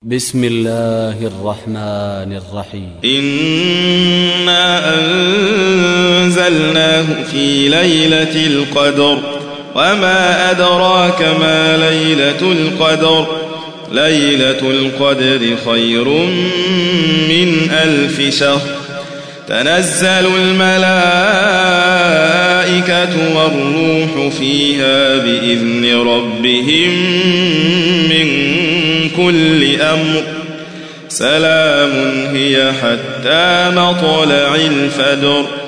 بسم الله الرحمن الرحيم. إنا أنزلناه في ليلة القدر وما أدراك ما ليلة القدر ليلة القدر خير من 1000 شهر تنزل الملائكة والروح فيها بإذن ربهم من كل أمر سلام هي حتى مطلع الفجر.